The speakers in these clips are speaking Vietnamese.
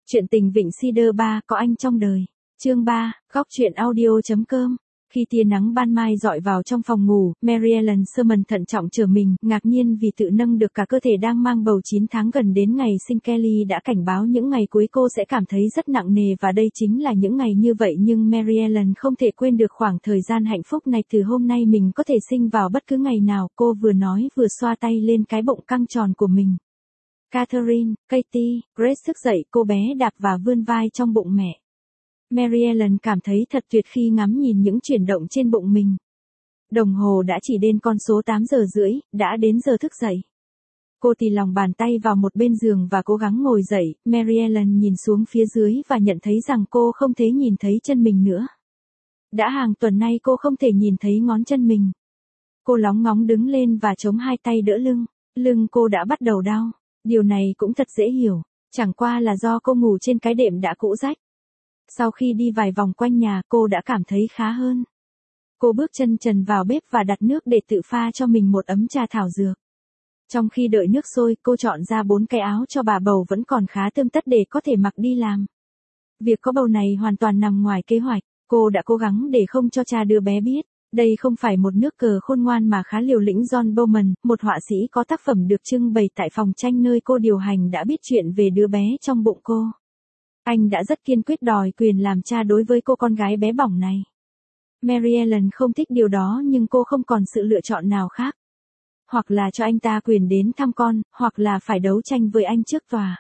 Chuyện tình Vịnh Cedar 3 có anh trong đời. Chương 3, góc truyện audio.com. Khi tia nắng ban mai dọi vào trong phòng ngủ, Mary Ellen Sherman thận trọng trở mình, ngạc nhiên vì tự nâng được cả cơ thể đang mang bầu 9 tháng gần đến ngày sinh. Kelly đã cảnh báo những ngày cuối cô sẽ cảm thấy rất nặng nề và đây chính là những ngày như vậy, nhưng Mary Ellen không thể quên được khoảng thời gian hạnh phúc này. Từ hôm nay mình có thể sinh vào bất cứ ngày nào, cô vừa nói vừa xoa tay lên cái bụng căng tròn của mình. Catherine, Katie, Grace thức dậy, cô bé đạp và vươn vai trong bụng mẹ. Mary Ellen cảm thấy thật tuyệt khi ngắm nhìn những chuyển động trên bụng mình. Đồng hồ đã chỉ đến con số 8 giờ rưỡi, đã đến giờ thức dậy. Cô tì lòng bàn tay vào một bên giường và cố gắng ngồi dậy. Mary Ellen nhìn xuống phía dưới và nhận thấy rằng cô không thể nhìn thấy chân mình nữa. Đã hàng tuần nay cô không thể nhìn thấy ngón chân mình. Cô lóng ngóng đứng lên và chống hai tay đỡ lưng. Lưng cô đã bắt đầu đau. Điều này cũng thật dễ hiểu, chẳng qua là do cô ngủ trên cái đệm đã cũ rách. Sau khi đi vài vòng quanh nhà, cô đã cảm thấy khá hơn. Cô bước chân trần vào bếp và đặt nước để tự pha cho mình một ấm trà thảo dược. Trong khi đợi nước sôi, cô chọn ra 4 cái áo cho bà bầu vẫn còn khá tươm tất để có thể mặc đi làm. Việc có bầu này hoàn toàn nằm ngoài kế hoạch, cô đã cố gắng để không cho cha đứa bé biết. Đây không phải một nước cờ khôn ngoan mà khá liều lĩnh. John Bowman, một họa sĩ có tác phẩm được trưng bày tại phòng tranh nơi cô điều hành, đã biết chuyện về đứa bé trong bụng cô. Anh đã rất kiên quyết đòi quyền làm cha đối với cô con gái bé bỏng này. Mary Ellen không thích điều đó nhưng cô không còn sự lựa chọn nào khác. Hoặc là cho anh ta quyền đến thăm con, hoặc là phải đấu tranh với anh trước tòa.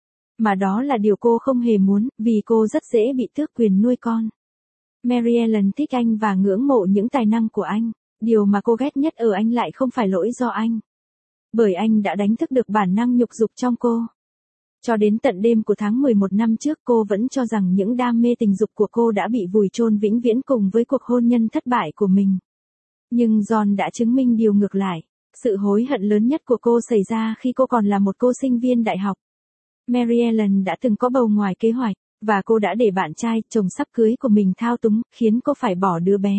Mà đó là điều cô không hề muốn, vì cô rất dễ bị tước quyền nuôi con. Mary Ellen thích anh và ngưỡng mộ những tài năng của anh. Điều mà cô ghét nhất ở anh lại không phải lỗi do anh. Bởi anh đã đánh thức được bản năng nhục dục trong cô. Cho đến tận đêm của tháng 11 năm trước, cô vẫn cho rằng những đam mê tình dục của cô đã bị vùi chôn vĩnh viễn cùng với cuộc hôn nhân thất bại của mình. Nhưng John đã chứng minh điều ngược lại. Sự hối hận lớn nhất của cô xảy ra khi cô còn là một cô sinh viên đại học. Mary Ellen đã từng có bầu ngoài kế hoạch. Và cô đã để bạn trai, chồng sắp cưới của mình thao túng, khiến cô phải bỏ đứa bé.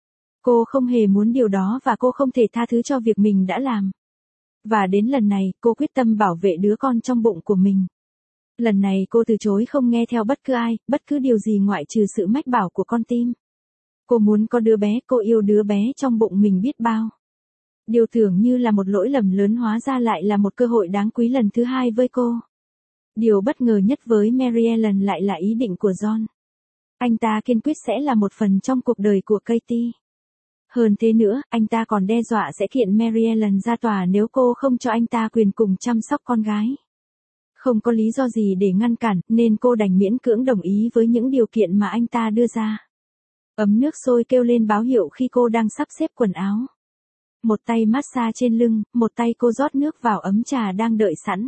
Cô không hề muốn điều đó và cô không thể tha thứ cho việc mình đã làm. Và đến lần này, cô quyết tâm bảo vệ đứa con trong bụng của mình. Lần này cô từ chối không nghe theo bất cứ ai, bất cứ điều gì ngoại trừ sự mách bảo của con tim. Cô muốn có đứa bé, cô yêu đứa bé trong bụng mình biết bao. Điều tưởng như là một lỗi lầm lớn hóa ra lại là một cơ hội đáng quý lần thứ hai với cô. Điều bất ngờ nhất với Mary Ellen lại là ý định của John. Anh ta kiên quyết sẽ là một phần trong cuộc đời của Katie. Hơn thế nữa, anh ta còn đe dọa sẽ kiện Mary Ellen ra tòa nếu cô không cho anh ta quyền cùng chăm sóc con gái. Không có lý do gì để ngăn cản, nên cô đành miễn cưỡng đồng ý với những điều kiện mà anh ta đưa ra. Ấm nước sôi kêu lên báo hiệu khi cô đang sắp xếp quần áo. Một tay massage trên lưng, một tay cô rót nước vào ấm trà đang đợi sẵn.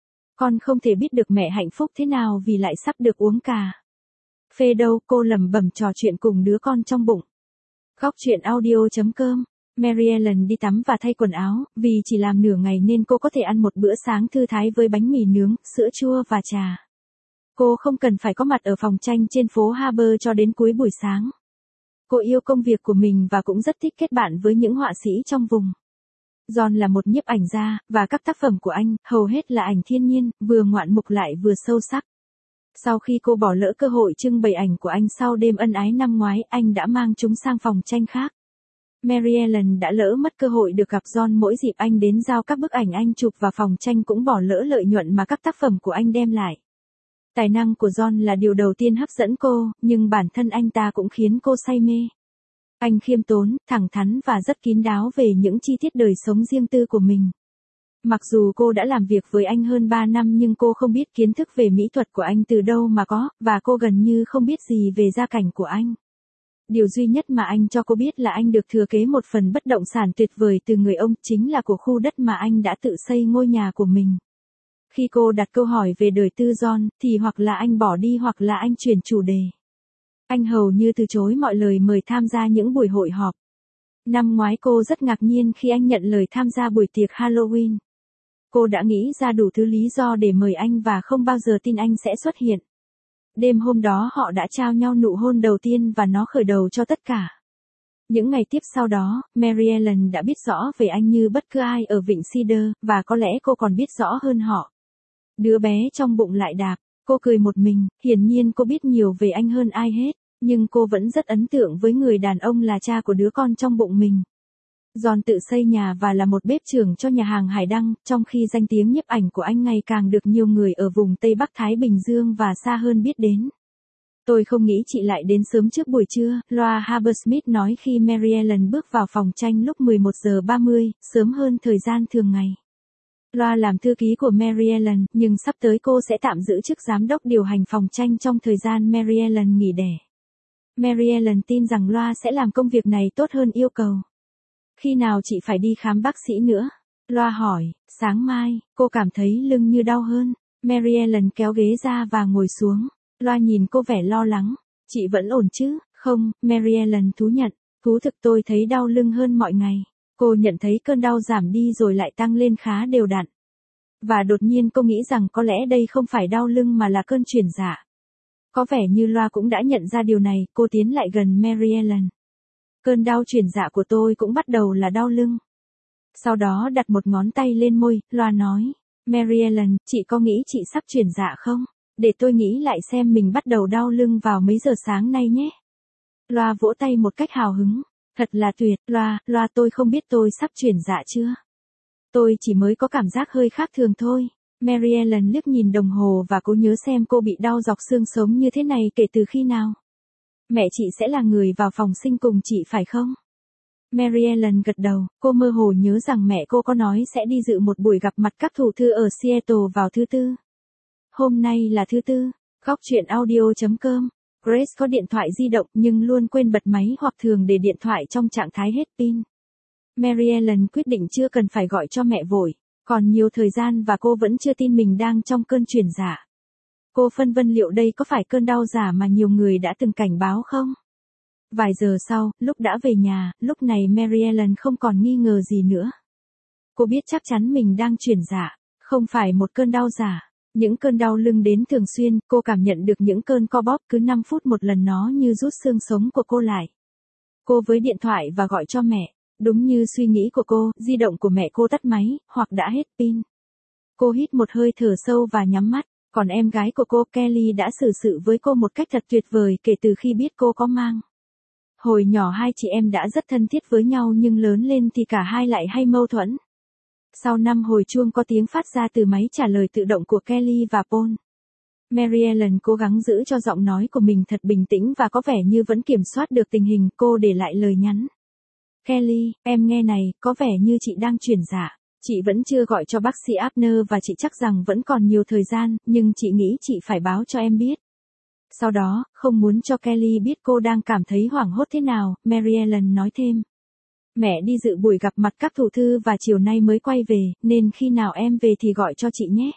Con không thể biết được mẹ hạnh phúc thế nào vì lại sắp được uống cà phê đâu, cô lẩm bẩm trò chuyện cùng đứa con trong bụng. Góc truyện audio.com. Mary Ellen đi tắm và thay quần áo, vì chỉ làm nửa ngày nên cô có thể ăn một bữa sáng thư thái với bánh mì nướng, sữa chua và trà. Cô không cần phải có mặt ở phòng tranh trên phố Harbour cho đến cuối buổi sáng. Cô yêu công việc của mình và cũng rất thích kết bạn với những họa sĩ trong vùng. John là một nhiếp ảnh gia, và các tác phẩm của anh, hầu hết là ảnh thiên nhiên, vừa ngoạn mục lại vừa sâu sắc. Sau khi cô bỏ lỡ cơ hội trưng bày ảnh của anh sau đêm ân ái năm ngoái, anh đã mang chúng sang phòng tranh khác. Mary Ellen đã lỡ mất cơ hội được gặp John mỗi dịp anh đến giao các bức ảnh anh chụp, và phòng tranh cũng bỏ lỡ lợi nhuận mà các tác phẩm của anh đem lại. Tài năng của John là điều đầu tiên hấp dẫn cô, nhưng bản thân anh ta cũng khiến cô say mê. Anh khiêm tốn, thẳng thắn và rất kín đáo về những chi tiết đời sống riêng tư của mình. Mặc dù cô đã làm việc với anh hơn 3 năm nhưng cô không biết kiến thức về mỹ thuật của anh từ đâu mà có, và cô gần như không biết gì về gia cảnh của anh. Điều duy nhất mà anh cho cô biết là anh được thừa kế một phần bất động sản tuyệt vời từ người ông, chính là của khu đất mà anh đã tự xây ngôi nhà của mình. Khi cô đặt câu hỏi về đời tư John, thì hoặc là anh bỏ đi hoặc là anh chuyển chủ đề. Anh hầu như từ chối mọi lời mời tham gia những buổi hội họp. Năm ngoái cô rất ngạc nhiên khi anh nhận lời tham gia buổi tiệc Halloween. Cô đã nghĩ ra đủ thứ lý do để mời anh và không bao giờ tin anh sẽ xuất hiện. Đêm hôm đó họ đã trao nhau nụ hôn đầu tiên và nó khởi đầu cho tất cả. Những ngày tiếp sau đó, Mary Ellen đã biết rõ về anh như bất cứ ai ở Vịnh Cedar, và có lẽ cô còn biết rõ hơn họ. Đứa bé trong bụng lại đạp. Cô cười một mình, hiển nhiên cô biết nhiều về anh hơn ai hết, nhưng cô vẫn rất ấn tượng với người đàn ông là cha của đứa con trong bụng mình. John tự xây nhà và là một bếp trưởng cho nhà hàng Hải Đăng, trong khi danh tiếng nhiếp ảnh của anh ngày càng được nhiều người ở vùng Tây Bắc Thái Bình Dương và xa hơn biết đến. Tôi không nghĩ chị lại đến sớm trước buổi trưa, loa Habersmith nói khi Mary Ellen bước vào phòng tranh lúc 11 giờ 30, sớm hơn thời gian thường ngày. Loa làm thư ký của Mary Ellen, nhưng sắp tới cô sẽ tạm giữ chức giám đốc điều hành phòng tranh trong thời gian Mary Ellen nghỉ đẻ. Mary Ellen tin rằng Loa sẽ làm công việc này tốt hơn yêu cầu. Khi nào chị phải đi khám bác sĩ nữa? Loa hỏi, sáng mai, cô cảm thấy lưng như đau hơn. Mary Ellen kéo ghế ra và ngồi xuống. Loa nhìn cô vẻ lo lắng. Chị vẫn ổn chứ? Không, Mary Ellen thú nhận. Thú thực tôi thấy đau lưng hơn mọi ngày. Cô nhận thấy cơn đau giảm đi rồi lại tăng lên khá đều đặn. Và đột nhiên cô nghĩ rằng có lẽ đây không phải đau lưng mà là cơn chuyển dạ. Có vẻ như Loa cũng đã nhận ra điều này, cô tiến lại gần Mary Ellen. Cơn đau chuyển dạ của tôi cũng bắt đầu là đau lưng. Sau đó đặt một ngón tay lên môi, Loa nói. Mary Ellen, chị có nghĩ chị sắp chuyển dạ không? Để tôi nghĩ lại xem mình bắt đầu đau lưng vào mấy giờ sáng nay nhé. Loa vỗ tay một cách hào hứng. Thật là tuyệt, Loa tôi không biết tôi sắp chuyển dạ chưa. Tôi chỉ mới có cảm giác hơi khác thường thôi. Mary Ellen liếc nhìn đồng hồ và cố nhớ xem cô bị đau dọc xương sống như thế này kể từ khi nào. Mẹ chị sẽ là người vào phòng sinh cùng chị phải không? Mary Ellen gật đầu, cô mơ hồ nhớ rằng mẹ cô có nói sẽ đi dự một buổi gặp mặt các thủ thư ở Seattle vào thứ Tư. Hôm nay là thứ Tư, góc chuyện audio.com. Grace có điện thoại di động nhưng luôn quên bật máy hoặc thường để điện thoại trong trạng thái hết pin. Mary Ellen quyết định chưa cần phải gọi cho mẹ vội, còn nhiều thời gian và cô vẫn chưa tin mình đang trong cơn chuyển dạ. Cô phân vân liệu đây có phải cơn đau giả mà nhiều người đã từng cảnh báo không? Vài giờ sau, lúc đã về nhà, lúc này Mary Ellen không còn nghi ngờ gì nữa. Cô biết chắc chắn mình đang chuyển dạ, không phải một cơn đau giả. Những cơn đau lưng đến thường xuyên, cô cảm nhận được những cơn co bóp cứ 5 phút một lần nó như rút xương sống của cô lại. Cô với điện thoại và gọi cho mẹ. Đúng như suy nghĩ của cô, di động của mẹ cô tắt máy, hoặc đã hết pin. Cô hít một hơi thở sâu và nhắm mắt, còn em gái của cô, Kelly đã xử sự với cô một cách thật tuyệt vời kể từ khi biết cô có mang. Hồi nhỏ hai chị em đã rất thân thiết với nhau nhưng lớn lên thì cả hai lại hay mâu thuẫn. Sau 5 hồi chuông có tiếng phát ra từ máy trả lời tự động của Kelly và Paul. Mary Ellen cố gắng giữ cho giọng nói của mình thật bình tĩnh và có vẻ như vẫn kiểm soát được tình hình. Cô để lại lời nhắn. Kelly, em nghe này, có vẻ như chị đang chuyển dạ. Chị vẫn chưa gọi cho bác sĩ Abner và chị chắc rằng vẫn còn nhiều thời gian, nhưng chị nghĩ chị phải báo cho em biết. Sau đó, không muốn cho Kelly biết cô đang cảm thấy hoảng hốt thế nào, Mary Ellen nói thêm. Mẹ đi dự buổi gặp mặt các thủ thư và chiều nay mới quay về, nên khi nào em về thì gọi cho chị nhé.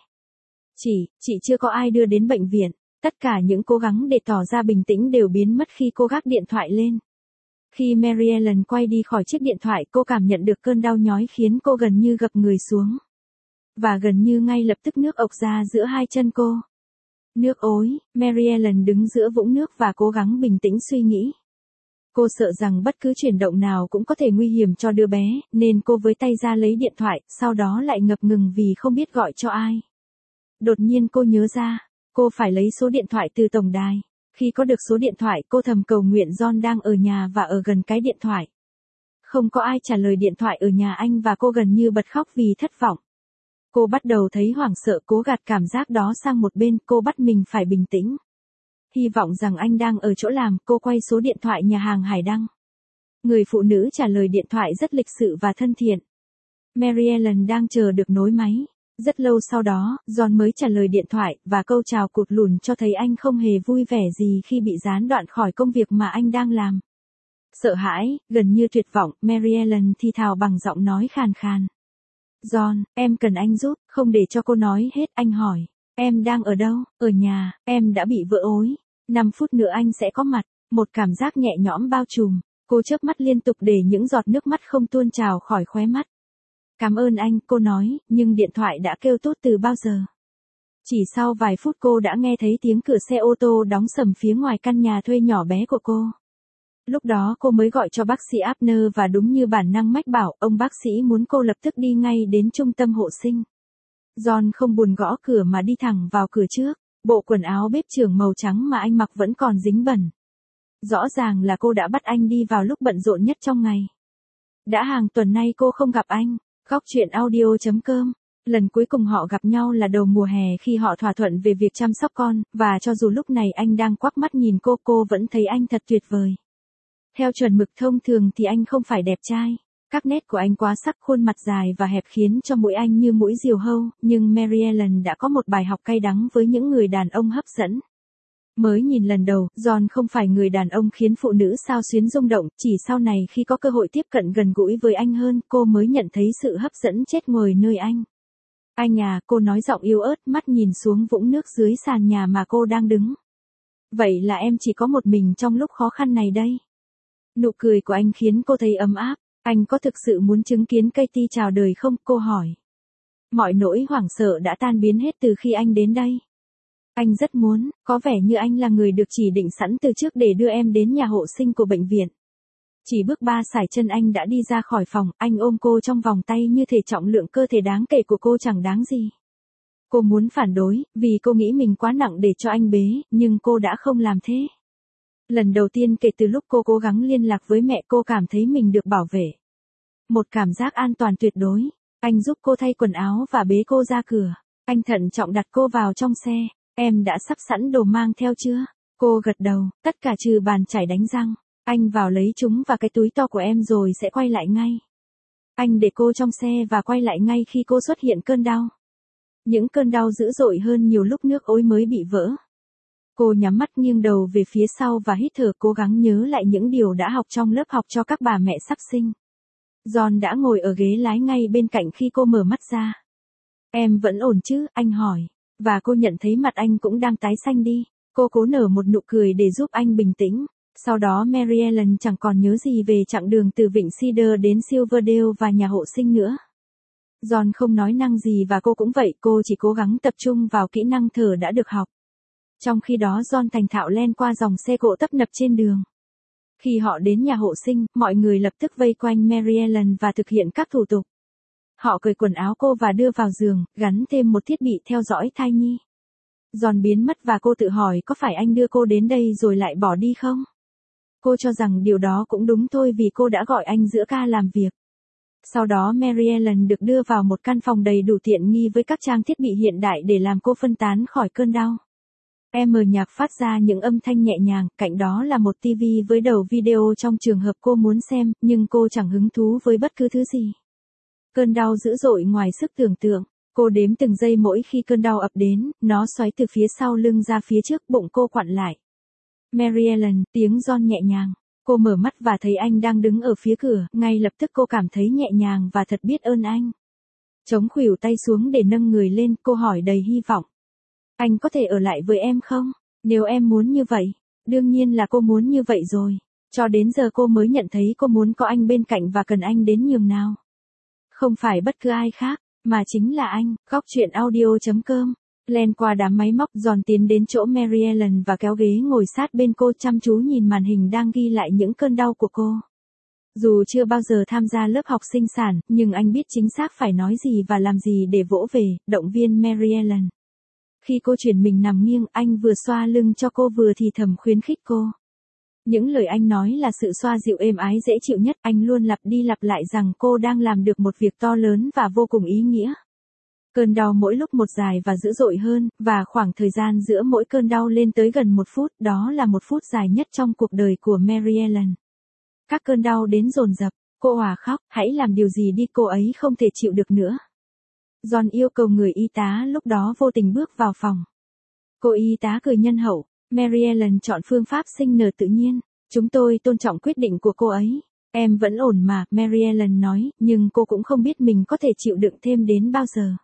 Chị chưa có ai đưa đến bệnh viện. Tất cả những cố gắng để tỏ ra bình tĩnh đều biến mất khi cô gác điện thoại lên. Khi Mary Ellen quay đi khỏi chiếc điện thoại, cô cảm nhận được cơn đau nhói khiến cô gần như gập người xuống. Và gần như ngay lập tức nước ộc ra giữa hai chân cô. Nước ối, Mary Ellen đứng giữa vũng nước và cố gắng bình tĩnh suy nghĩ. Cô sợ rằng bất cứ chuyển động nào cũng có thể nguy hiểm cho đứa bé, nên cô với tay ra lấy điện thoại, sau đó lại ngập ngừng vì không biết gọi cho ai. Đột nhiên cô nhớ ra, cô phải lấy số điện thoại từ tổng đài. Khi có được số điện thoại, cô thầm cầu nguyện John đang ở nhà và ở gần cái điện thoại. Không có ai trả lời điện thoại ở nhà anh và cô gần như bật khóc vì thất vọng. Cô bắt đầu thấy hoảng sợ, cố gạt cảm giác đó sang một bên, cô bắt mình phải bình tĩnh. Hy vọng rằng anh đang ở chỗ làm, cô quay số điện thoại nhà hàng Hải Đăng. Người phụ nữ trả lời điện thoại rất lịch sự và thân thiện. Mary Ellen đang chờ được nối máy. Rất lâu sau đó, John mới trả lời điện thoại, và câu chào cụt lùn cho thấy anh không hề vui vẻ gì khi bị gián đoạn khỏi công việc mà anh đang làm. Sợ hãi, gần như tuyệt vọng, Mary Ellen thì thào bằng giọng nói khàn khàn. John, em cần anh giúp, không để cho cô nói hết, anh hỏi. Em đang ở đâu? Ở nhà, em đã bị vỡ ối. 5 phút nữa anh sẽ có mặt. Một cảm giác nhẹ nhõm bao trùm. Cô chớp mắt liên tục để những giọt nước mắt không tuôn trào khỏi khóe mắt. Cảm ơn anh, cô nói, nhưng điện thoại đã kêu tốt từ bao giờ. Chỉ sau vài phút cô đã nghe thấy tiếng cửa xe ô tô đóng sầm phía ngoài căn nhà thuê nhỏ bé của cô. Lúc đó cô mới gọi cho bác sĩ Abner và đúng như bản năng mách bảo, ông bác sĩ muốn cô lập tức đi ngay đến trung tâm hộ sinh. John không buồn gõ cửa mà đi thẳng vào cửa trước. Bộ quần áo bếp trưởng màu trắng mà anh mặc vẫn còn dính bẩn. Rõ ràng là cô đã bắt anh đi vào lúc bận rộn nhất trong ngày. Đã hàng tuần nay cô không gặp anh. Góc chuyện audio.com. Lần cuối cùng họ gặp nhau là đầu mùa hè khi họ thỏa thuận về việc chăm sóc con, và cho dù lúc này anh đang quắc mắt nhìn cô vẫn thấy anh thật tuyệt vời. Theo chuẩn mực thông thường thì anh không phải đẹp trai. Các nét của anh quá sắc, khuôn mặt dài và hẹp khiến cho mũi anh như mũi diều hâu, nhưng Mary Ellen đã có một bài học cay đắng với những người đàn ông hấp dẫn. Mới nhìn lần đầu, John không phải người đàn ông khiến phụ nữ xao xuyến rung động, chỉ sau này khi có cơ hội tiếp cận gần gũi với anh hơn, cô mới nhận thấy sự hấp dẫn chết người nơi anh. Anh à, cô nói giọng yếu ớt, mắt nhìn xuống vũng nước dưới sàn nhà mà cô đang đứng. Vậy là em chỉ có một mình trong lúc khó khăn này đây. Nụ cười của anh khiến cô thấy ấm áp. Anh có thực sự muốn chứng kiến Katie chào đời không? Cô hỏi. Mọi nỗi hoảng sợ đã tan biến hết từ khi anh đến đây. Anh rất muốn, có vẻ như anh là người được chỉ định sẵn từ trước để đưa em đến nhà hộ sinh của bệnh viện. Chỉ bước 3 sải chân anh đã đi ra khỏi phòng, anh ôm cô trong vòng tay như thể trọng lượng cơ thể đáng kể của cô chẳng đáng gì. Cô muốn phản đối, vì cô nghĩ mình quá nặng để cho anh bế, nhưng cô đã không làm thế. Lần đầu tiên kể từ lúc cô cố gắng liên lạc với mẹ, cô cảm thấy mình được bảo vệ. Một cảm giác an toàn tuyệt đối. Anh giúp cô thay quần áo và bế cô ra cửa. Anh thận trọng đặt cô vào trong xe. Em đã sắp sẵn đồ mang theo chưa? Cô gật đầu, tất cả trừ bàn chải đánh răng. Anh vào lấy chúng và cái túi to của em rồi sẽ quay lại ngay. Anh để cô trong xe và quay lại ngay khi cô xuất hiện cơn đau. Những cơn đau dữ dội hơn nhiều lúc nước ối mới bị vỡ. Cô nhắm mắt nghiêng đầu về phía sau và hít thở, cố gắng nhớ lại những điều đã học trong lớp học cho các bà mẹ sắp sinh. John đã ngồi ở ghế lái ngay bên cạnh khi cô mở mắt ra. Em vẫn ổn chứ? Anh hỏi. Và cô nhận thấy mặt anh cũng đang tái xanh đi. Cô cố nở một nụ cười để giúp anh bình tĩnh. Sau đó Mary Ellen chẳng còn nhớ gì về chặng đường từ Vịnh Cedar đến Silverdale và nhà hộ sinh nữa. John không nói năng gì và cô cũng vậy, cô chỉ cố gắng tập trung vào kỹ năng thở đã được học. Trong khi đó John thành thạo len qua dòng xe cộ tấp nập trên đường. Khi họ đến nhà hộ sinh, mọi người lập tức vây quanh Mary Ellen và thực hiện các thủ tục. Họ cởi quần áo cô và đưa vào giường, gắn thêm một thiết bị theo dõi thai nhi. John biến mất và cô tự hỏi có phải anh đưa cô đến đây rồi lại bỏ đi không? Cô cho rằng điều đó cũng đúng thôi vì cô đã gọi anh giữa ca làm việc. Sau đó Mary Ellen được đưa vào một căn phòng đầy đủ tiện nghi với các trang thiết bị hiện đại để làm cô phân tán khỏi cơn đau. Nhạc phát ra những âm thanh nhẹ nhàng, cạnh đó là một TV với đầu video trong trường hợp cô muốn xem, nhưng cô chẳng hứng thú với bất cứ thứ gì. Cơn đau dữ dội ngoài sức tưởng tượng. Cô đếm từng giây mỗi khi cơn đau ập đến, nó xoáy từ phía sau lưng ra phía trước, bụng cô quặn lại. Mary Ellen, tiếng John nhẹ nhàng. Cô mở mắt và thấy anh đang đứng ở phía cửa, ngay lập tức cô cảm thấy nhẹ nhàng và thật biết ơn anh. Chống khuỷu tay xuống để nâng người lên, cô hỏi đầy hy vọng. Anh có thể ở lại với em không? Nếu em muốn như vậy. Đương nhiên là cô muốn như vậy rồi. Cho đến giờ cô mới nhận thấy cô muốn có anh bên cạnh và cần anh đến nhường nào. Không phải bất cứ ai khác, mà chính là anh. Góc chuyện audio.com. Len qua đám máy móc, John tiến đến chỗ Mary Ellen và kéo ghế ngồi sát bên cô, chăm chú nhìn màn hình đang ghi lại những cơn đau của cô. Dù chưa bao giờ tham gia lớp học sinh sản, nhưng anh biết chính xác phải nói gì và làm gì để vỗ về, động viên Mary Ellen. Khi cô chuyển mình nằm nghiêng, anh vừa xoa lưng cho cô vừa thì thầm khuyến khích cô. Những lời anh nói là sự xoa dịu êm ái dễ chịu nhất, anh luôn lặp đi lặp lại rằng cô đang làm được một việc to lớn và vô cùng ý nghĩa. Cơn đau mỗi lúc một dài và dữ dội hơn, và khoảng thời gian giữa mỗi cơn đau lên tới gần 1 phút, đó là 1 phút dài nhất trong cuộc đời của Mary Ellen. Các cơn đau đến dồn dập, cô òa khóc, hãy làm điều gì đi, cô ấy không thể chịu được nữa. John yêu cầu người y tá lúc đó vô tình bước vào phòng. Cô y tá cười nhân hậu, Mary Ellen chọn phương pháp sinh nở tự nhiên. Chúng tôi tôn trọng quyết định của cô ấy. Em vẫn ổn mà, Mary Ellen nói, nhưng cô cũng không biết mình có thể chịu đựng thêm đến bao giờ.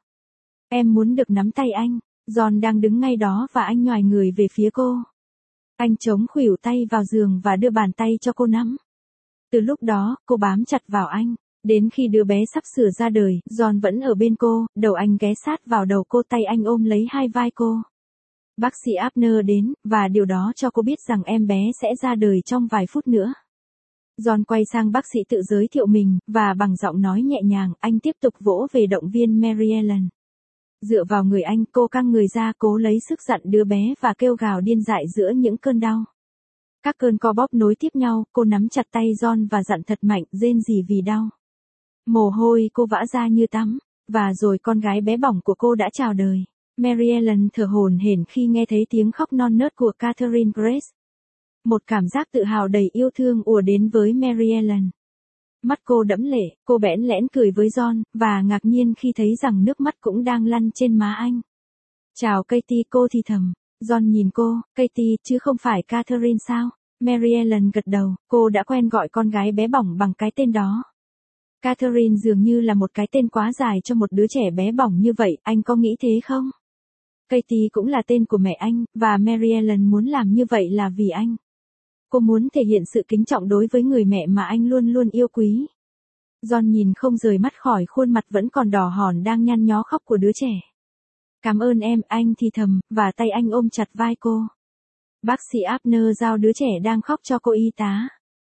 Em muốn được nắm tay anh. John đang đứng ngay đó và anh nhoài người về phía cô. Anh chống khuỷu tay vào giường và đưa bàn tay cho cô nắm. Từ lúc đó, cô bám chặt vào anh. Đến khi đứa bé sắp sửa ra đời, John vẫn ở bên cô, đầu anh ghé sát vào đầu cô, tay anh ôm lấy hai vai cô. Bác sĩ Abner đến, và điều đó cho cô biết rằng em bé sẽ ra đời trong vài phút nữa. John quay sang bác sĩ tự giới thiệu mình, và bằng giọng nói nhẹ nhàng, anh tiếp tục vỗ về động viên Mary Ellen. Dựa vào người anh, cô căng người ra cố lấy sức dặn đứa bé và kêu gào điên dại giữa những cơn đau. Các cơn co bóp nối tiếp nhau, cô nắm chặt tay John và dặn thật mạnh, rên rỉ vì đau. Mồ hôi cô vã ra như tắm, và rồi con gái bé bỏng của cô đã chào đời. Mary Ellen thở hổn hển khi nghe thấy tiếng khóc non nớt của Catherine Grace. Một cảm giác tự hào đầy yêu thương ùa đến với Mary Ellen. Mắt cô đẫm lệ, cô bẽn lẽn cười với John, và ngạc nhiên khi thấy rằng nước mắt cũng đang lăn trên má anh. Chào Katie, cô thì thầm. John nhìn cô, Katie, chứ không phải Catherine sao? Mary Ellen gật đầu, cô đã quen gọi con gái bé bỏng bằng cái tên đó. Catherine dường như là một cái tên quá dài cho một đứa trẻ bé bỏng như vậy, anh có nghĩ thế không? Katie cũng là tên của mẹ anh, và Mary Ellen muốn làm như vậy là vì anh. Cô muốn thể hiện sự kính trọng đối với người mẹ mà anh luôn luôn yêu quý. John nhìn không rời mắt khỏi khuôn mặt vẫn còn đỏ hòn đang nhăn nhó khóc của đứa trẻ. Cảm ơn em, anh thì thầm, và tay anh ôm chặt vai cô. Bác sĩ Abner giao đứa trẻ đang khóc cho cô y tá.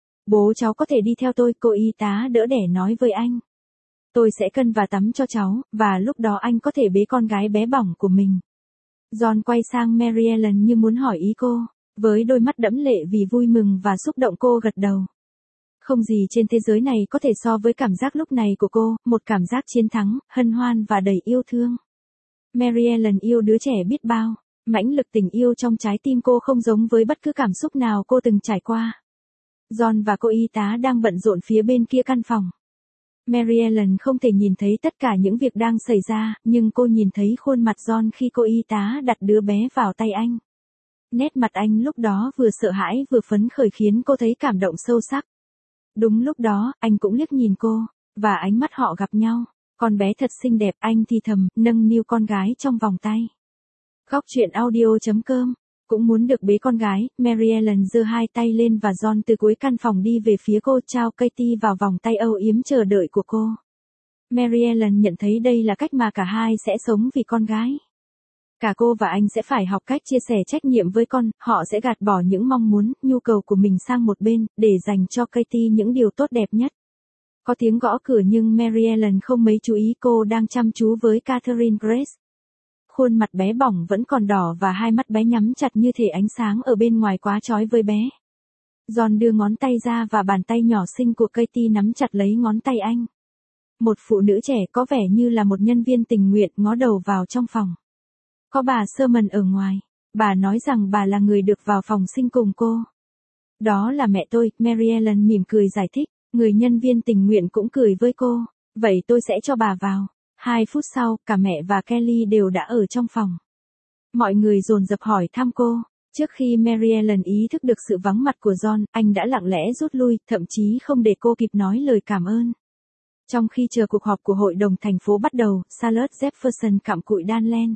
Bố cháu có thể đi theo tôi, cô y tá đỡ đẻ nói với anh. Tôi sẽ cân và tắm cho cháu, và lúc đó anh có thể bế con gái bé bỏng của mình. John quay sang Mary Ellen như muốn hỏi ý cô, với đôi mắt đẫm lệ vì vui mừng và xúc động cô gật đầu. Không gì trên thế giới này có thể so với cảm giác lúc này của cô, một cảm giác chiến thắng, hân hoan và đầy yêu thương. Mary Ellen yêu đứa trẻ biết bao, mãnh lực tình yêu trong trái tim cô không giống với bất cứ cảm xúc nào cô từng trải qua. John và cô y tá đang bận rộn phía bên kia căn phòng. Mary Ellen không thể nhìn thấy tất cả những việc đang xảy ra, nhưng cô nhìn thấy khuôn mặt John khi cô y tá đặt đứa bé vào tay anh. Nét mặt anh lúc đó vừa sợ hãi vừa phấn khởi khiến cô thấy cảm động sâu sắc. Đúng lúc đó, anh cũng liếc nhìn cô, và ánh mắt họ gặp nhau. Con bé thật xinh đẹp, anh thì thầm, nâng niu con gái trong vòng tay. Góc truyện audio.com. Cũng muốn được bế con gái, Mary Ellen giơ hai tay lên và John từ cuối căn phòng đi về phía cô, trao Katie vào vòng tay âu yếm chờ đợi của cô. Mary Ellen nhận thấy đây là cách mà cả hai sẽ sống vì con gái. Cả cô và anh sẽ phải học cách chia sẻ trách nhiệm với con, họ sẽ gạt bỏ những mong muốn, nhu cầu của mình sang một bên, để dành cho Katie những điều tốt đẹp nhất. Có tiếng gõ cửa nhưng Mary Ellen không mấy chú ý, cô đang chăm chú với Catherine Grace. Khuôn mặt bé bỏng vẫn còn đỏ và hai mắt bé nhắm chặt như thể ánh sáng ở bên ngoài quá chói với bé. John đưa ngón tay ra và bàn tay nhỏ xinh của Katie nắm chặt lấy ngón tay anh. Một phụ nữ trẻ có vẻ như là một nhân viên tình nguyện ngó đầu vào trong phòng. Có bà Sherman ở ngoài. Bà nói rằng bà là người được vào phòng sinh cùng cô. Đó là mẹ tôi, Mary Ellen mỉm cười giải thích. Người nhân viên tình nguyện cũng cười với cô. Vậy tôi sẽ cho bà vào. 2 phút sau, cả mẹ và Kelly đều đã ở trong phòng. Mọi người dồn dập hỏi thăm cô. Trước khi Mary Ellen ý thức được sự vắng mặt của John, anh đã lặng lẽ rút lui, thậm chí không để cô kịp nói lời cảm ơn. Trong khi chờ cuộc họp của hội đồng thành phố bắt đầu, Charlotte Jefferson cặm cụi đan len.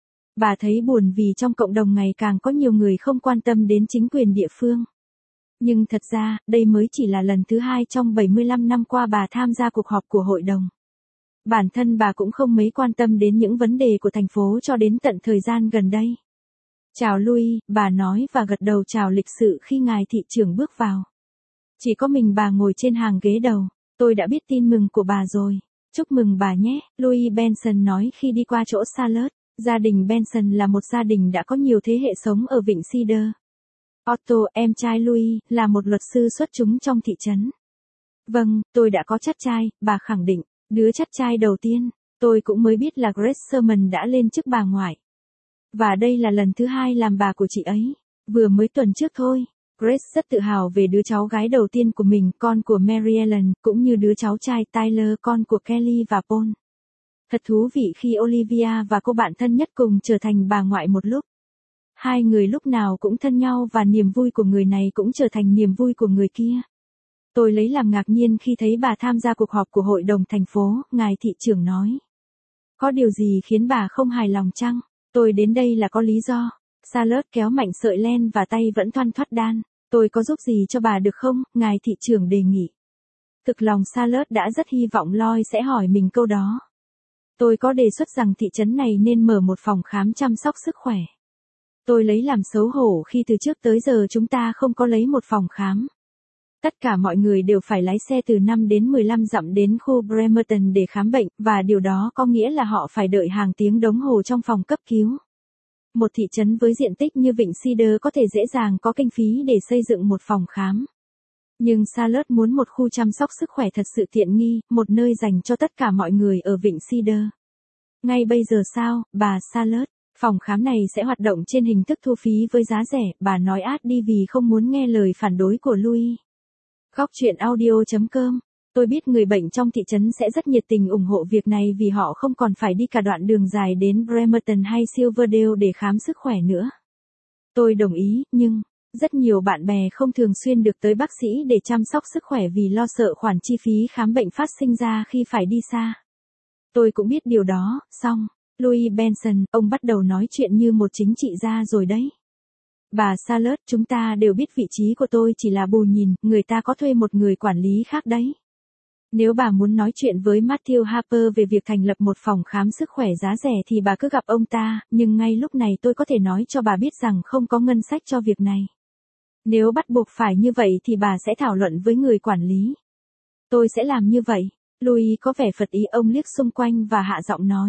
Bà thấy buồn vì trong cộng đồng ngày càng có nhiều người không quan tâm đến chính quyền địa phương. Nhưng thật ra, đây mới chỉ là lần thứ 2 trong 75 năm qua bà tham gia cuộc họp của hội đồng. Bản thân bà cũng không mấy quan tâm đến những vấn đề của thành phố cho đến tận thời gian gần đây. Chào Louis, bà nói và gật đầu chào lịch sự khi ngài thị trưởng bước vào. Chỉ có mình bà ngồi trên hàng ghế đầu. Tôi đã biết tin mừng của bà rồi. Chúc mừng bà nhé, Louis Benson nói khi đi qua chỗ Charlotte. Gia đình Benson là một gia đình đã có nhiều thế hệ sống ở Vịnh Cedar. Otto, em trai Louis, là một luật sư xuất chúng trong thị trấn. Vâng, tôi đã có chắt trai, bà khẳng định. Đứa chắt trai đầu tiên, tôi cũng mới biết là Grace Sherman đã lên chức bà ngoại. Và đây là lần thứ 2 làm bà của chị ấy. Vừa mới tuần trước thôi. Grace rất tự hào về đứa cháu gái đầu tiên của mình, con của Mary Ellen, cũng như đứa cháu trai Tyler, con của Kelly và Paul. Thật thú vị khi Olivia và cô bạn thân nhất cùng trở thành bà ngoại một lúc. Hai người lúc nào cũng thân nhau và niềm vui của người này cũng trở thành niềm vui của người kia. Tôi lấy làm ngạc nhiên khi thấy bà tham gia cuộc họp của hội đồng thành phố, ngài thị trưởng nói. Có điều gì khiến bà không hài lòng chăng? Tôi đến đây là có lý do. Charlotte kéo mạnh sợi len và tay vẫn thoăn thoắt đan. Tôi có giúp gì cho bà được không? Ngài thị trưởng đề nghị. Thực lòng Charlotte đã rất hy vọng Lloyd sẽ hỏi mình câu đó. Tôi có đề xuất rằng thị trấn này nên mở một phòng khám chăm sóc sức khỏe. Tôi lấy làm xấu hổ khi từ trước tới giờ chúng ta không có lấy một phòng khám. Tất cả mọi người đều phải lái xe từ 5 đến 15 dặm đến khu Bremerton để khám bệnh, và điều đó có nghĩa là họ phải đợi hàng tiếng đồng hồ trong phòng cấp cứu. Một thị trấn với diện tích như Vịnh Cedar có thể dễ dàng có kinh phí để xây dựng một phòng khám. Nhưng Charlotte muốn một khu chăm sóc sức khỏe thật sự tiện nghi, một nơi dành cho tất cả mọi người ở Vịnh Cedar. Ngay bây giờ sao, bà Charlotte? Phòng khám này sẽ hoạt động trên hình thức thu phí với giá rẻ, bà nói át đi vì không muốn nghe lời phản đối của Louis. Góc chuyện audio.com. Tôi biết người bệnh trong thị trấn sẽ rất nhiệt tình ủng hộ việc này vì họ không còn phải đi cả đoạn đường dài đến Bremerton hay Silverdale để khám sức khỏe nữa. Tôi đồng ý, nhưng rất nhiều bạn bè không thường xuyên được tới bác sĩ để chăm sóc sức khỏe vì lo sợ khoản chi phí khám bệnh phát sinh ra khi phải đi xa. Tôi cũng biết điều đó, xong. Louis Benson, ông bắt đầu nói chuyện như một chính trị gia rồi đấy. Bà Charlotte, chúng ta đều biết vị trí của tôi chỉ là bù nhìn, người ta có thuê một người quản lý khác đấy. Nếu bà muốn nói chuyện với Matthew Harper về việc thành lập một phòng khám sức khỏe giá rẻ thì bà cứ gặp ông ta, nhưng ngay lúc này tôi có thể nói cho bà biết rằng không có ngân sách cho việc này. Nếu bắt buộc phải như vậy thì bà sẽ thảo luận với người quản lý. Tôi sẽ làm như vậy. Louis có vẻ phật ý, ông liếc xung quanh và hạ giọng nói.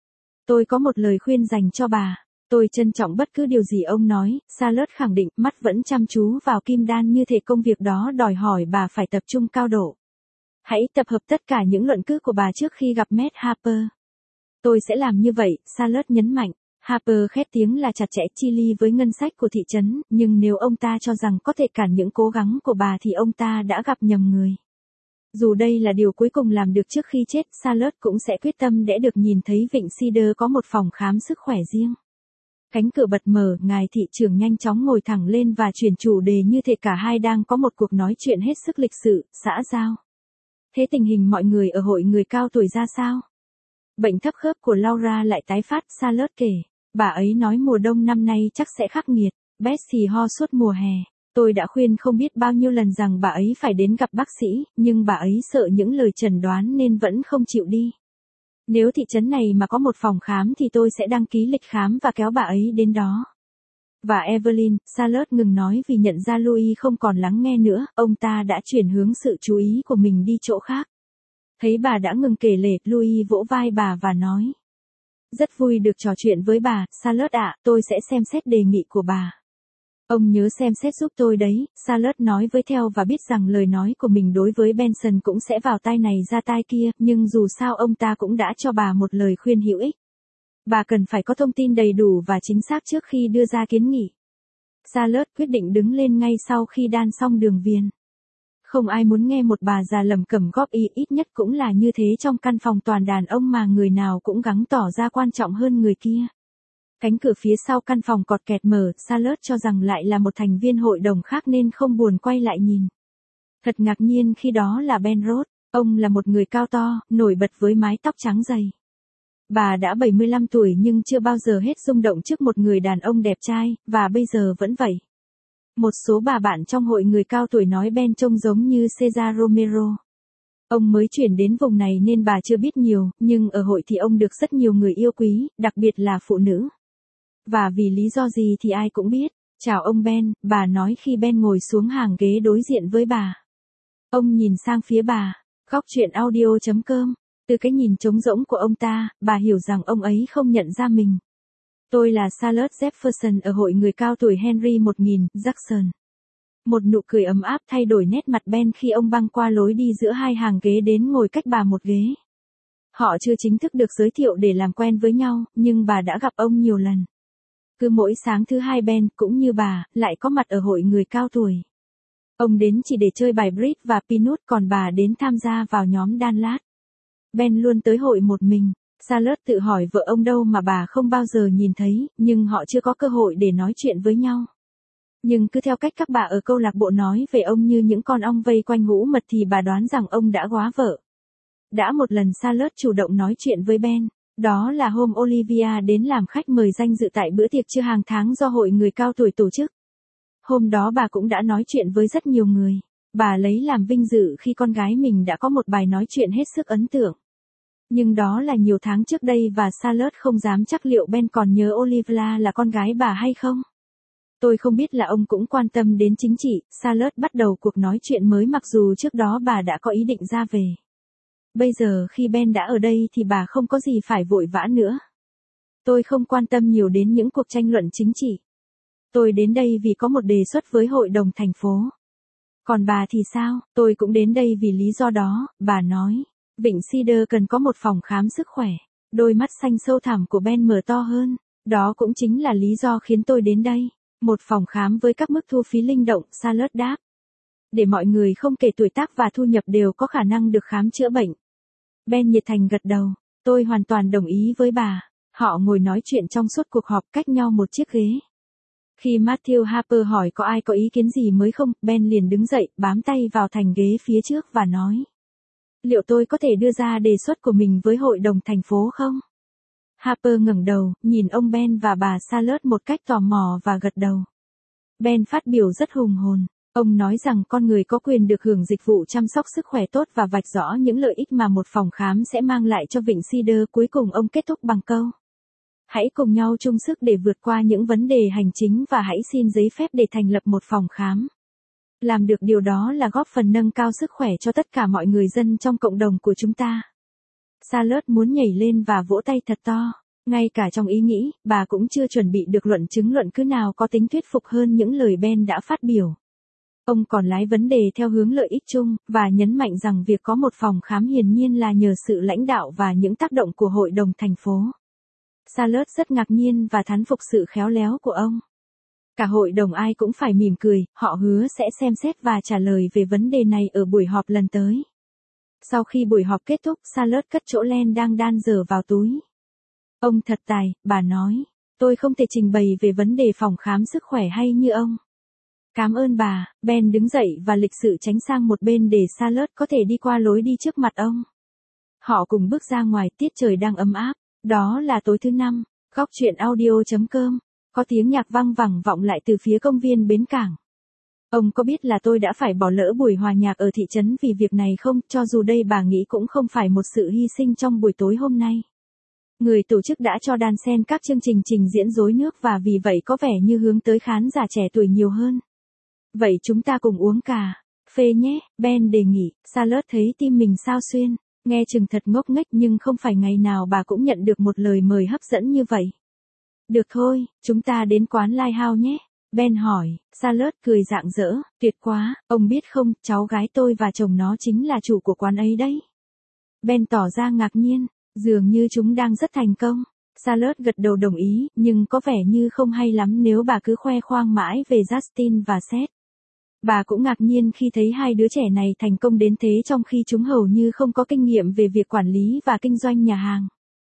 Tôi có một lời khuyên dành cho bà. Tôi trân trọng bất cứ điều gì ông nói, Charlotte khẳng định, mắt vẫn chăm chú vào kim đan như thể công việc đó đòi hỏi bà phải tập trung cao độ. Hãy tập hợp tất cả những luận cứ của bà trước khi gặp Matt Harper. Tôi sẽ làm như vậy, Charlotte nhấn mạnh. Harper khét tiếng là chặt chẽ chi li với ngân sách của thị trấn, nhưng nếu ông ta cho rằng có thể cản những cố gắng của bà thì ông ta đã gặp nhầm người. Dù đây là điều cuối cùng làm được trước khi chết, Charlotte cũng sẽ quyết tâm để được nhìn thấy Vịnh Cedar có một phòng khám sức khỏe riêng. Cánh cửa bật mở, ngài thị trưởng nhanh chóng ngồi thẳng lên và chuyển chủ đề như thể cả hai đang có một cuộc nói chuyện hết sức lịch sự, xã giao. Thế tình hình mọi người ở hội người cao tuổi ra sao? Bệnh thấp khớp của Laura lại tái phát, Charlotte kể. Bà ấy nói mùa đông năm nay chắc sẽ khắc nghiệt. Beth thì ho suốt mùa hè. Tôi đã khuyên không biết bao nhiêu lần rằng bà ấy phải đến gặp bác sĩ, nhưng bà ấy sợ những lời chẩn đoán nên vẫn không chịu đi. Nếu thị trấn này mà có một phòng khám thì tôi sẽ đăng ký lịch khám và kéo bà ấy đến đó. Và Evelyn, Charlotte ngừng nói vì nhận ra Louis không còn lắng nghe nữa, ông ta đã chuyển hướng sự chú ý của mình đi chỗ khác. Thấy bà đã ngừng kể lể, Louis vỗ vai bà và nói. Rất vui được trò chuyện với bà, Charlotte ạ, tôi sẽ xem xét đề nghị của bà. Ông nhớ xem xét giúp tôi đấy, Charlotte nói với theo và biết rằng lời nói của mình đối với Benson cũng sẽ vào tai này ra tai kia, nhưng dù sao ông ta cũng đã cho bà một lời khuyên hữu ích. Bà cần phải có thông tin đầy đủ và chính xác trước khi đưa ra kiến nghị. Charlotte quyết định đứng lên ngay sau khi đan xong đường viền. Không ai muốn nghe một bà già lẩm cẩm góp ý, ít nhất cũng là như thế trong căn phòng toàn đàn ông mà người nào cũng gắng tỏ ra quan trọng hơn người kia. Cánh cửa phía sau căn phòng cọt kẹt mở, Charlotte cho rằng lại là một thành viên hội đồng khác nên không buồn quay lại nhìn. Thật ngạc nhiên khi đó là Ben Roth, ông là một người cao to, nổi bật với mái tóc trắng dày. Bà đã 75 tuổi nhưng chưa bao giờ hết rung động trước một người đàn ông đẹp trai, và bây giờ vẫn vậy. Một số bà bạn trong hội người cao tuổi nói Ben trông giống như Cesar Romero. Ông mới chuyển đến vùng này nên bà chưa biết nhiều, nhưng ở hội thì ông được rất nhiều người yêu quý, đặc biệt là phụ nữ. Và vì lý do gì thì ai cũng biết. Chào ông Ben, bà nói khi Ben ngồi xuống hàng ghế đối diện với bà. Ông nhìn sang phía bà. Góc chuyện audio.com. Từ cái nhìn trống rỗng của ông ta, bà hiểu rằng ông ấy không nhận ra mình. Tôi là Charlotte Jefferson ở hội người cao tuổi Henry 1000, Jackson. Một nụ cười ấm áp thay đổi nét mặt Ben khi ông băng qua lối đi giữa hai hàng ghế đến ngồi cách bà một ghế. Họ chưa chính thức được giới thiệu để làm quen với nhau, nhưng bà đã gặp ông nhiều lần. Cứ mỗi sáng thứ hai Ben, cũng như bà, lại có mặt ở hội người cao tuổi. Ông đến chỉ để chơi bài bridge và pinut, còn bà đến tham gia vào nhóm đan lát. Ben luôn tới hội một mình. Charlotte tự hỏi vợ ông đâu mà bà không bao giờ nhìn thấy, nhưng họ chưa có cơ hội để nói chuyện với nhau. Nhưng cứ theo cách các bà ở câu lạc bộ nói về ông như những con ong vây quanh hũ mật thì bà đoán rằng ông đã góa vợ. Đã một lần Charlotte chủ động nói chuyện với Ben. Đó là hôm Olivia đến làm khách mời danh dự tại bữa tiệc trưa hàng tháng do hội người cao tuổi tổ chức. Hôm đó bà cũng đã nói chuyện với rất nhiều người. Bà lấy làm vinh dự khi con gái mình đã có một bài nói chuyện hết sức ấn tượng. Nhưng đó là nhiều tháng trước đây và Charlotte không dám chắc liệu Ben còn nhớ Olivia là con gái bà hay không. Tôi không biết là ông cũng quan tâm đến chính trị, Charlotte bắt đầu cuộc nói chuyện mới mặc dù trước đó bà đã có ý định ra về. Bây giờ khi Ben đã ở đây thì bà không có gì phải vội vã nữa. Tôi không quan tâm nhiều đến những cuộc tranh luận chính trị. Tôi đến đây vì có một đề xuất với hội đồng thành phố. Còn bà thì sao? Tôi cũng đến đây vì lý do đó, bà nói. Vịnh Cedar cần có một phòng khám sức khỏe. Đôi mắt xanh sâu thẳm của Ben mở to hơn. Đó cũng chính là lý do khiến tôi đến đây. Một phòng khám với các mức thu phí linh động, Charlotte đáp. Để mọi người không kể tuổi tác và thu nhập đều có khả năng được khám chữa bệnh. Ben nhiệt thành gật đầu. Tôi hoàn toàn đồng ý với bà. Họ ngồi nói chuyện trong suốt cuộc họp cách nhau một chiếc ghế. Khi Matthew Harper hỏi có ai có ý kiến gì mới không, Ben liền đứng dậy, bám tay vào thành ghế phía trước và nói. Liệu tôi có thể đưa ra đề xuất của mình với hội đồng thành phố không? Harper ngẩng đầu, nhìn ông Ben và bà Charlotte một cách tò mò và gật đầu. Ben phát biểu rất hùng hồn. Ông nói rằng con người có quyền được hưởng dịch vụ chăm sóc sức khỏe tốt và vạch rõ những lợi ích mà một phòng khám sẽ mang lại cho Vịnh Cedar. Cuối cùng ông kết thúc bằng câu. Hãy cùng nhau chung sức để vượt qua những vấn đề hành chính và hãy xin giấy phép để thành lập một phòng khám. Làm được điều đó là góp phần nâng cao sức khỏe cho tất cả mọi người dân trong cộng đồng của chúng ta. Charlotte muốn nhảy lên và vỗ tay thật to. Ngay cả trong ý nghĩ, bà cũng chưa chuẩn bị được luận chứng luận cứ nào có tính thuyết phục hơn những lời Ben đã phát biểu. Ông còn lái vấn đề theo hướng lợi ích chung, và nhấn mạnh rằng việc có một phòng khám hiển nhiên là nhờ sự lãnh đạo và những tác động của hội đồng thành phố. Charlotte rất ngạc nhiên và thán phục sự khéo léo của ông. Cả hội đồng ai cũng phải mỉm cười, họ hứa sẽ xem xét và trả lời về vấn đề này ở buổi họp lần tới. Sau khi buổi họp kết thúc, Charlotte cất chỗ len đang đan dở vào túi. Ông thật tài, bà nói. Tôi không thể trình bày về vấn đề phòng khám sức khỏe hay như ông. Cảm ơn bà. Ben đứng dậy và lịch sự tránh sang một bên để Charlotte có thể đi qua lối đi trước mặt ông. Họ cùng bước ra ngoài, tiết trời đang ấm áp. Đó là tối thứ năm. Góc truyện audio.com. Có tiếng nhạc vang vẳng vọng lại từ phía công viên bến cảng. Ông có biết là tôi đã phải bỏ lỡ buổi hòa nhạc ở thị trấn vì việc này không, cho dù đây bà nghĩ cũng không phải một sự hy sinh trong buổi tối hôm nay. Người tổ chức đã cho đan xen các chương trình trình diễn rối nước và vì vậy có vẻ như hướng tới khán giả trẻ tuổi nhiều hơn. Vậy chúng ta cùng uống cà phê nhé, Ben đề nghị. Charlotte thấy tim mình xao xuyên, nghe chừng thật ngốc nghếch nhưng không phải ngày nào bà cũng nhận được một lời mời hấp dẫn như vậy. Được thôi, chúng ta đến quán Lighthouse nhé. Ben hỏi. Charlotte cười rạng rỡ, tuyệt quá, ông biết không, cháu gái tôi và chồng nó chính là chủ của quán ấy đấy. Ben tỏ ra ngạc nhiên, dường như chúng đang rất thành công. Charlotte gật đầu đồng ý, nhưng có vẻ như không hay lắm nếu bà cứ khoe khoang mãi về Justin và Seth. Bà cũng ngạc nhiên khi thấy hai đứa trẻ này thành công đến thế trong khi chúng hầu như không có kinh nghiệm về việc quản lý và kinh doanh nhà hàng.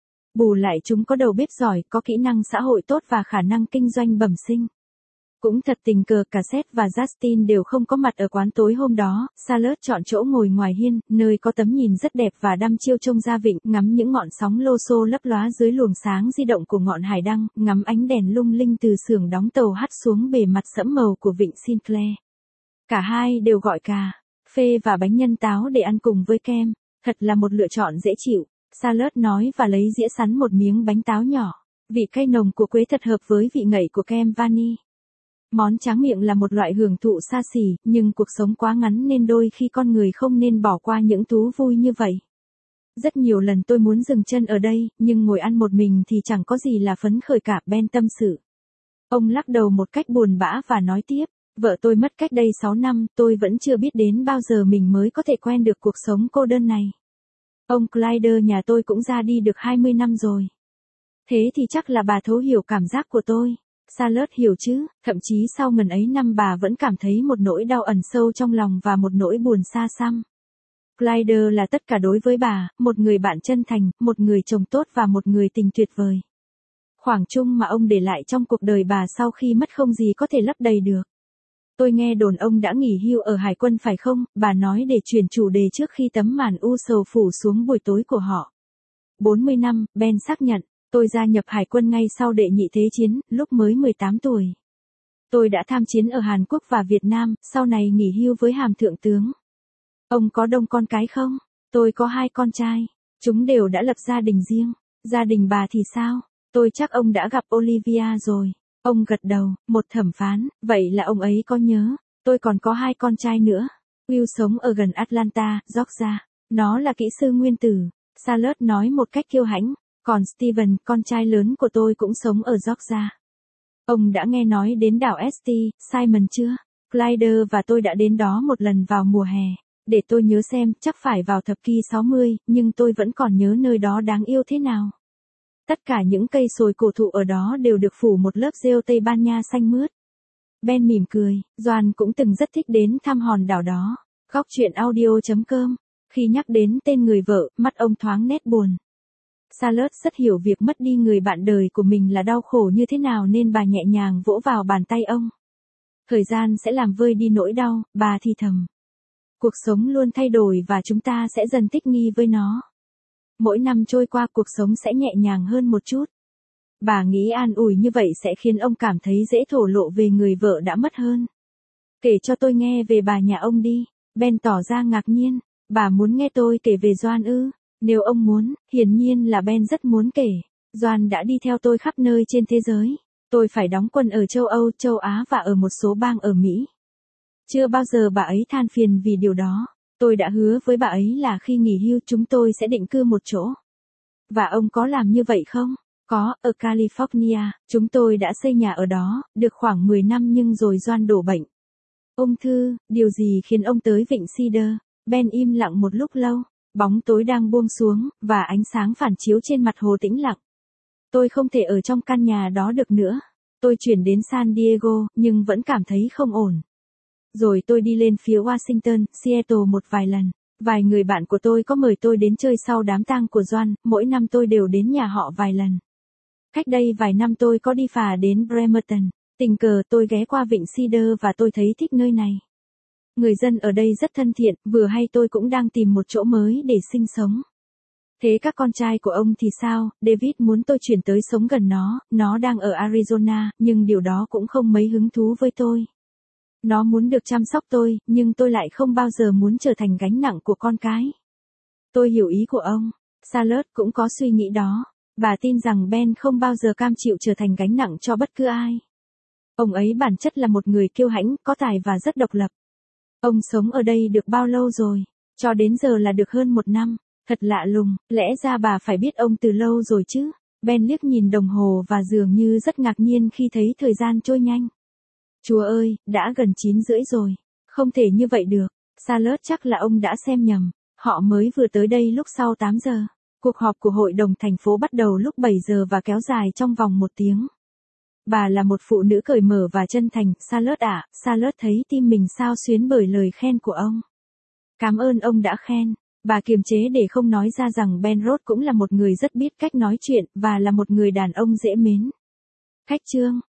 Bù lại chúng có đầu bếp giỏi, có kỹ năng xã hội tốt và khả năng kinh doanh bẩm sinh. Cũng thật tình cờ cả Seth và Justin đều không có mặt ở quán tối hôm đó. Charlotte chọn chỗ ngồi ngoài hiên, nơi có tấm nhìn rất đẹp và đăm chiêu trông ra vịnh, ngắm những ngọn sóng lô xô lấp lóa dưới luồng sáng di động của ngọn hải đăng, ngắm ánh đèn lung linh từ xưởng đóng tàu hắt xuống bề mặt sẫm màu của vịnh Sinclair. Cả hai đều gọi cà phê và bánh nhân táo để ăn cùng với kem. Thật là một lựa chọn dễ chịu, Charlotte nói và lấy dĩa sắn một miếng bánh táo nhỏ. Vị cay nồng của quế thật hợp với vị ngậy của kem vani. Món tráng miệng là một loại hưởng thụ xa xỉ, nhưng cuộc sống quá ngắn nên đôi khi con người không nên bỏ qua những thú vui như vậy. Rất nhiều lần tôi muốn dừng chân ở đây, nhưng ngồi ăn một mình thì chẳng có gì là phấn khởi cả, Ben tâm sự. Ông lắc đầu một cách buồn bã và nói tiếp, vợ tôi mất cách đây 6 năm, tôi vẫn chưa biết đến bao giờ mình mới có thể quen được cuộc sống cô đơn này. Ông Clyder nhà tôi cũng ra đi được 20 năm rồi. Thế thì chắc là bà thấu hiểu cảm giác của tôi. Charlotte hiểu chứ, thậm chí sau ngần ấy năm bà vẫn cảm thấy một nỗi đau ẩn sâu trong lòng và một nỗi buồn xa xăm. Clyder là tất cả đối với bà, một người bạn chân thành, một người chồng tốt và một người tình tuyệt vời. Khoảng chung mà ông để lại trong cuộc đời bà sau khi mất không gì có thể lấp đầy được. Tôi nghe đồn ông đã nghỉ hưu ở hải quân phải không, bà nói để chuyển chủ đề trước khi tấm màn u sầu phủ xuống buổi tối của họ. 40 năm, Ben xác nhận. Tôi gia nhập hải quân ngay sau đệ nhị thế chiến, lúc mới 18 tuổi. Tôi đã tham chiến ở Hàn Quốc và Việt Nam, sau này nghỉ hưu với hàm thượng tướng. Ông có đông con cái không? Tôi có 2 con trai. Chúng đều đã lập gia đình riêng. Gia đình bà thì sao? Tôi chắc ông đã gặp Olivia rồi. Ông gật đầu, một thẩm phán, vậy là ông ấy có nhớ. Tôi còn có 2 con trai nữa. Will sống ở gần Atlanta, Georgia. Nó là kỹ sư nguyên tử. Charlotte nói một cách kiêu hãnh. Còn Steven, con trai lớn của tôi cũng sống ở Georgia. Ông đã nghe nói đến đảo St. Simon chưa? Clyde và tôi đã đến đó một lần vào mùa hè. Để tôi nhớ xem, chắc phải vào thập kỷ 60, nhưng tôi vẫn còn nhớ nơi đó đáng yêu thế nào. Tất cả những cây sồi cổ thụ ở đó đều được phủ một lớp rêu Tây Ban Nha xanh mướt. Ben mỉm cười, Doan cũng từng rất thích đến thăm hòn đảo đó. Góc chuyện audio.com. Khi nhắc đến tên người vợ, mắt ông thoáng nét buồn. Charlotte rất hiểu việc mất đi người bạn đời của mình là đau khổ như thế nào nên bà nhẹ nhàng vỗ vào bàn tay ông. Thời gian sẽ làm vơi đi nỗi đau, bà thì thầm. Cuộc sống luôn thay đổi và chúng ta sẽ dần thích nghi với nó. Mỗi năm trôi qua cuộc sống sẽ nhẹ nhàng hơn một chút. Bà nghĩ an ủi như vậy sẽ khiến ông cảm thấy dễ thổ lộ về người vợ đã mất hơn. Kể cho tôi nghe về bà nhà ông đi. Ben tỏ ra ngạc nhiên. Bà muốn nghe tôi kể về Doan ư? Nếu ông muốn, hiển nhiên là Ben rất muốn kể. Doan đã đi theo tôi khắp nơi trên thế giới. Tôi phải đóng quân ở châu Âu, châu Á và ở một số bang ở Mỹ. Chưa bao giờ bà ấy than phiền vì điều đó. Tôi đã hứa với bà ấy là khi nghỉ hưu chúng tôi sẽ định cư một chỗ. Và ông có làm như vậy không? Có, ở California, chúng tôi đã xây nhà ở đó, được khoảng 10 năm nhưng rồi Doan đổ bệnh. Ung thư, điều gì khiến ông tới Vịnh Cedar? Ben im lặng một lúc lâu, bóng tối đang buông xuống, và ánh sáng phản chiếu trên mặt hồ tĩnh lặng. Tôi không thể ở trong căn nhà đó được nữa. Tôi chuyển đến San Diego, nhưng vẫn cảm thấy không ổn. Rồi tôi đi lên phía Washington, Seattle một vài lần. Vài người bạn của tôi có mời tôi đến chơi sau đám tang của Doan, mỗi năm tôi đều đến nhà họ vài lần. Cách đây vài năm tôi có đi phà đến Bremerton. Tình cờ tôi ghé qua Vịnh Cedar và tôi thấy thích nơi này. Người dân ở đây rất thân thiện, vừa hay tôi cũng đang tìm một chỗ mới để sinh sống. Thế các con trai của ông thì sao? David muốn tôi chuyển tới sống gần nó đang ở Arizona, nhưng điều đó cũng không mấy hứng thú với tôi. Nó muốn được chăm sóc tôi, nhưng tôi lại không bao giờ muốn trở thành gánh nặng của con cái. Tôi hiểu ý của ông. Charlotte cũng có suy nghĩ đó. Bà tin rằng Ben không bao giờ cam chịu trở thành gánh nặng cho bất cứ ai. Ông ấy bản chất là một người kiêu hãnh, có tài và rất độc lập. Ông sống ở đây được bao lâu rồi? Cho đến giờ là được hơn 1 năm. Thật lạ lùng, lẽ ra bà phải biết ông từ lâu rồi chứ. Ben liếc nhìn đồng hồ và dường như rất ngạc nhiên khi thấy thời gian trôi nhanh. Chúa ơi, đã gần 9:30 rồi. Không thể như vậy được. Charlotte chắc là ông đã xem nhầm. Họ mới vừa tới đây lúc sau 8 giờ. Cuộc họp của hội đồng thành phố bắt đầu lúc 7 giờ và kéo dài trong vòng 1 tiếng. Bà là một phụ nữ cởi mở và chân thành, Charlotte ạ. Charlotte thấy tim mình xao xuyến bởi lời khen của ông. Cảm ơn ông đã khen. Bà kiềm chế để không nói ra rằng Ben Rhodes cũng là một người rất biết cách nói chuyện và là một người đàn ông dễ mến. Khách trương,